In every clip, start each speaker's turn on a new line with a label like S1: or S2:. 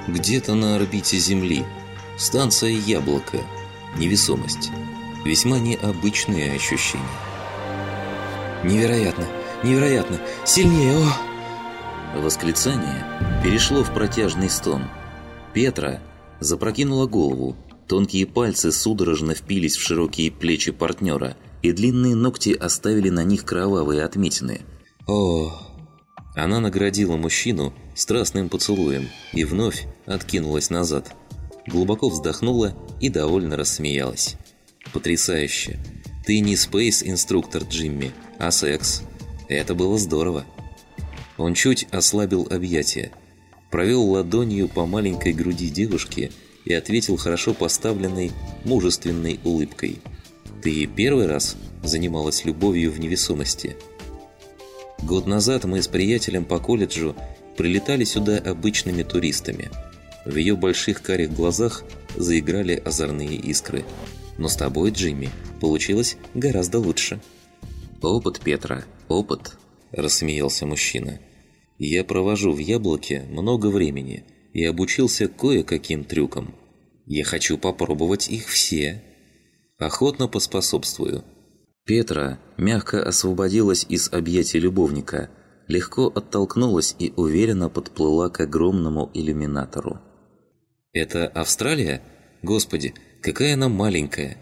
S1: Где-то на орбите Земли. Станция «Яблоко». Невесомость. Весьма необычные ощущения.
S2: «Невероятно! Невероятно! Сильнее! О!»
S1: Восклицание перешло в протяжный стон. Петра запрокинула голову. Тонкие пальцы судорожно впились в широкие плечи партнера, и длинные ногти оставили на них кровавые отметины.
S2: «О!»
S1: Она наградила мужчину страстным поцелуем и вновь откинулась назад. Глубоко вздохнула и довольно рассмеялась. «Потрясающе! Ты не спейс-инструктор, Джимми, а секс. Это было здорово!» Он чуть ослабил объятия, провел ладонью по маленькой груди девушки и ответил хорошо поставленной, мужественной улыбкой. «Ты первый раз занималась любовью в невесомости?» Год назад мы с приятелем по колледжу прилетали сюда обычными туристами. В ее больших карих глазах заиграли озорные искры. Но с тобой, Джимми, получилось гораздо лучше. «Опыт, Петра, опыт», – рассмеялся мужчина. «Я провожу в Яблоке много времени и обучился кое-каким трюкам. Я хочу попробовать их все. Охотно поспособствую». Петра мягко освободилась из объятий любовника, легко оттолкнулась и уверенно подплыла к огромному иллюминатору. «Это Австралия? Господи, какая она маленькая!»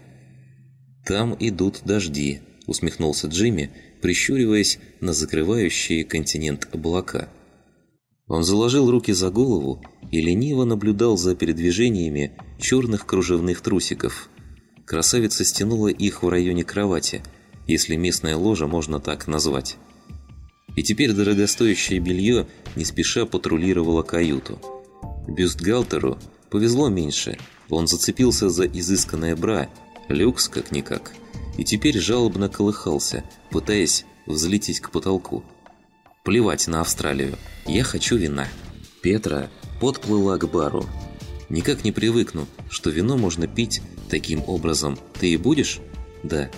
S1: «Там идут дожди», – усмехнулся Джимми, прищуриваясь на закрывающие континент облака. Он заложил руки за голову и лениво наблюдал за передвижениями черных кружевных трусиков. Красавица стянула их в районе кровати, если местное ложе можно так назвать. И теперь дорогостоящее белье не спеша патрулировало каюту. Бюстгальтеру повезло меньше, он зацепился за изысканное бра, люкс как-никак, и теперь жалобно колыхался, пытаясь взлететь к потолку. «Плевать на Австралию, я хочу вина». Петра подплыла к бару. «Никак не привыкну, что вино можно пить таким образом. Ты и будешь?» «Да».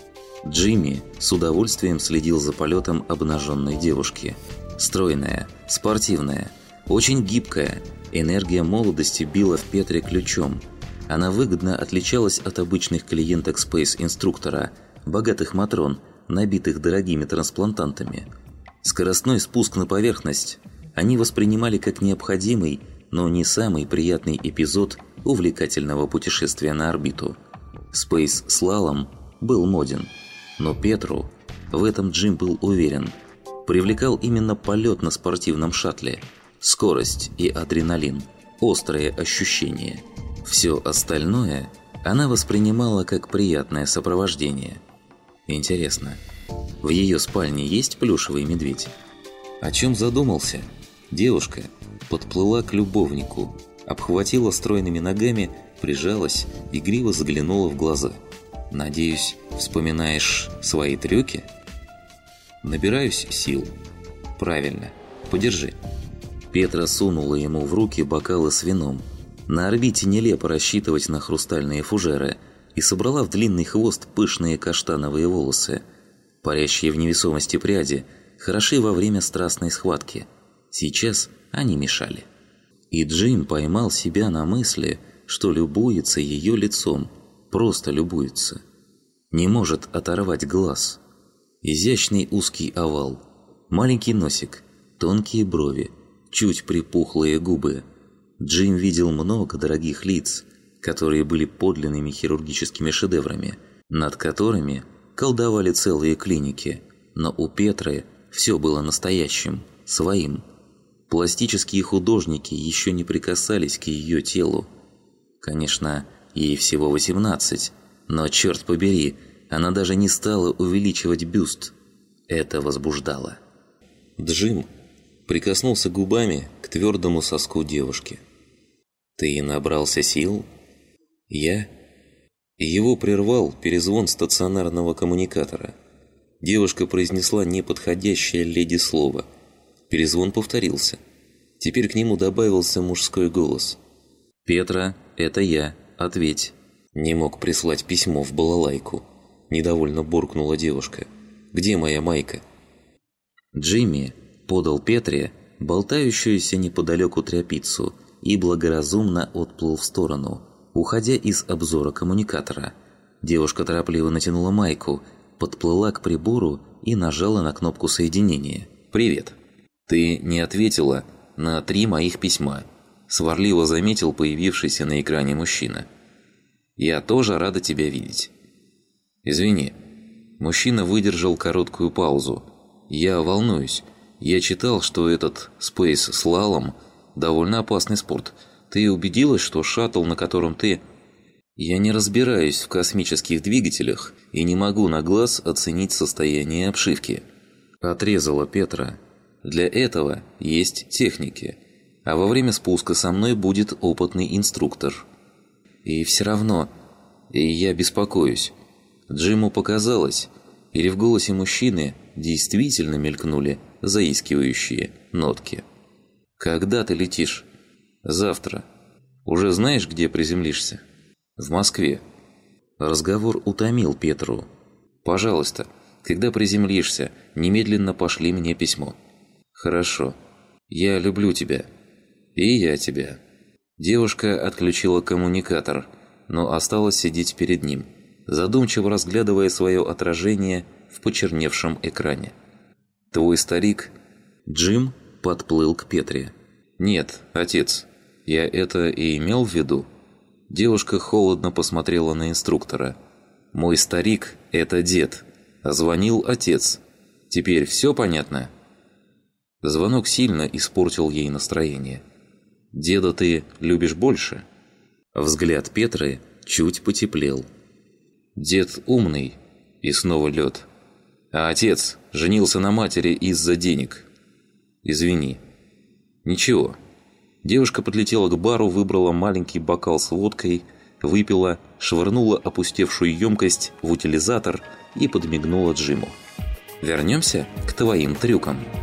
S1: Джимми с удовольствием следил за полетом обнаженной девушки. Стройная, спортивная, очень гибкая, энергия молодости била в Петре ключом. Она выгодно отличалась от обычных клиенток спейс-инструктора, богатых матрон, набитых дорогими трансплантантами. Скоростной спуск на поверхность они воспринимали как необходимый, но не самый приятный эпизод увлекательного путешествия на орбиту. Спейс-слалом был моден. Но Петру, в этом Джим был уверен, привлекал именно полет на спортивном шаттле. Скорость и адреналин, острые ощущения. Все остальное она воспринимала как приятное сопровождение. Интересно, в ее спальне есть плюшевый медведь? О чем задумался? Девушка подплыла к любовнику, обхватила стройными ногами, прижалась, игриво заглянула в глаза. «Надеюсь, вспоминаешь свои трюки?» «Набираюсь сил». «Правильно. Подержи». Петра сунула ему в руки бокалы с вином. На орбите нелепо рассчитывать на хрустальные фужеры, и собрала в длинный хвост пышные каштановые волосы. Парящие в невесомости пряди хороши во время страстной схватки. Сейчас они мешали. И Джим поймал себя на мысли, что любуется ее лицом. Просто любуется. Не может оторвать глаз. Изящный узкий овал, маленький носик, тонкие брови, чуть припухлые губы. Джим видел много дорогих лиц, которые были подлинными хирургическими шедеврами, над которыми колдовали целые клиники. Но у Петры все было настоящим, своим. Пластические художники еще не прикасались к ее телу. Конечно, ей всего 18, но, черт побери, она даже не стала увеличивать бюст. Это возбуждало. Джим прикоснулся губами к твердому соску девушки. «Ты набрался сил?» «Я?» Его прервал перезвон стационарного коммуникатора. Девушка произнесла неподходящее леди слово. Перезвон повторился. Теперь к нему добавился мужской голос. «Петра, это я. Ответь». «Не мог прислать письмо в балалайку», – недовольно буркнула девушка. «Где моя майка?» Джимми подал Петре болтающуюся неподалеку тряпицу и благоразумно отплыл в сторону, уходя из обзора коммуникатора. Девушка торопливо натянула майку, подплыла к прибору и нажала на кнопку соединения. «Привет. Ты не ответила на 3 моих письма», – сварливо заметил появившийся на экране мужчина. «Я тоже рада тебя видеть». «Извини». Мужчина выдержал короткую паузу. «Я волнуюсь. Я читал, что этот спейс-слалом – довольно опасный спорт. Ты убедилась, что шаттл, на котором ты…» «Я не разбираюсь в космических двигателях и не могу на глаз оценить состояние обшивки», – отрезала Петра. «Для этого есть техники, а во время спуска со мной будет опытный инструктор. И все равно, я беспокоюсь». Джиму показалось, или в голосе мужчины действительно мелькнули заискивающие нотки. «Когда ты летишь?» «Завтра. Уже знаешь, где приземлишься?» «В Москве». Разговор утомил Петру. «Пожалуйста, когда приземлишься, немедленно пошли мне письмо». «Хорошо. Я люблю тебя. И я тебя». Девушка отключила коммуникатор, но осталась сидеть перед ним, задумчиво разглядывая свое отражение в почерневшем экране. «Твой старик?» Джим подплыл к Петре. «Нет, отец, я это и имел в виду». Девушка холодно посмотрела на инструктора. «Мой старик – это дед, а звонил отец. Теперь все понятно?» Звонок сильно испортил ей настроение. «Деда ты любишь больше?» Взгляд Петры чуть потеплел. «Дед умный». И снова лед. «А отец женился на матери из-за денег». «Извини». «Ничего». Девушка подлетела к бару, выбрала маленький бокал с водкой, выпила, швырнула опустевшую емкость в утилизатор и подмигнула Джиму. «Вернемся к твоим трюкам».